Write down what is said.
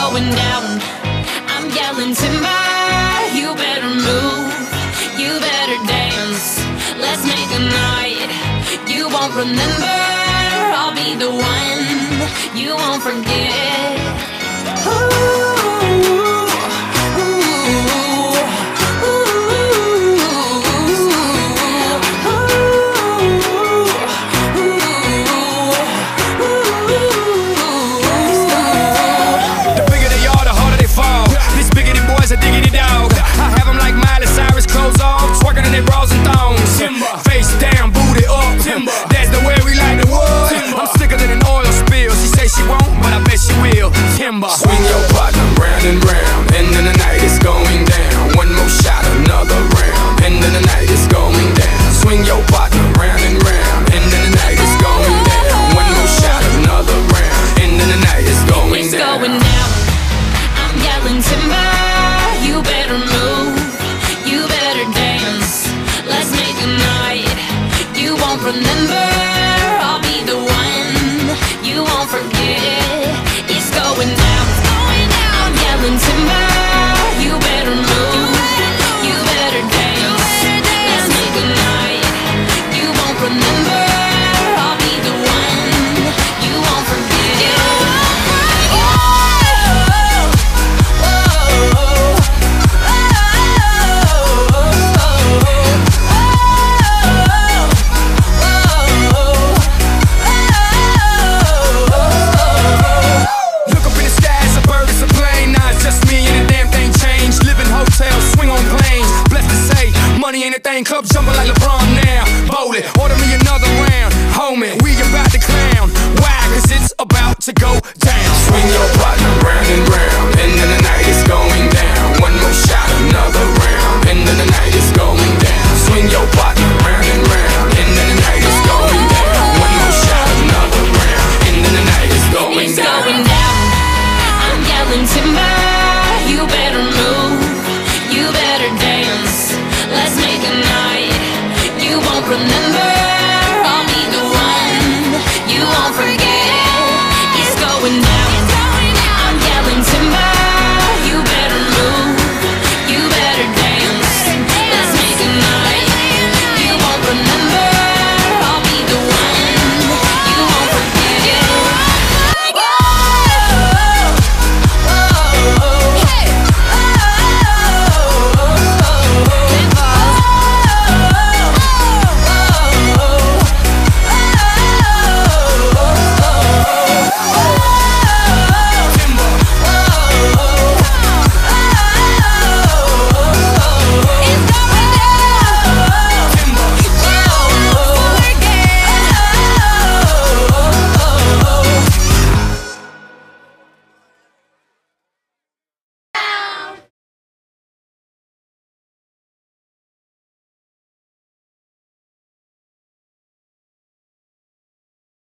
going down. I'm yelling timber, you better move, you better dance. Let's make a night you won't remember. I'll be the one you won't forget. Face down, booty up. That's the way we like the wood. I'm sicker than an oil spill. She say she won't, but I bet she will. Timber. Swing your partner round and round, and then the night is going down. One more shot, another round, and then the night is going down. Swing your partner round and round, and then the night is going down. One more shot, another round, and then the night is going down. It's going down. I'm yelling timber, you better move, you better dance. Let's make a night you won't remember. I'll be the one you won't forget. It's going down, it's going down. I'm yelling timber, you better move, you better dance. Let's make a night you won't remember. I'll be the one you won't forget. Money ain't a thing, club jumping like LeBron now. Bowl it, order me another round. Homie, we about to clown. Why? Cause it's about to go down. Swing your partner round and round, and then the night is going down. One more shot, another round, and then the night is going down. Swing your partner round and round, and then the night is going down. One more shot, another round, and then the night is going down. It's going down. down. I'm yelling timber, you better move, you better dance. Let's make a night you won't remember.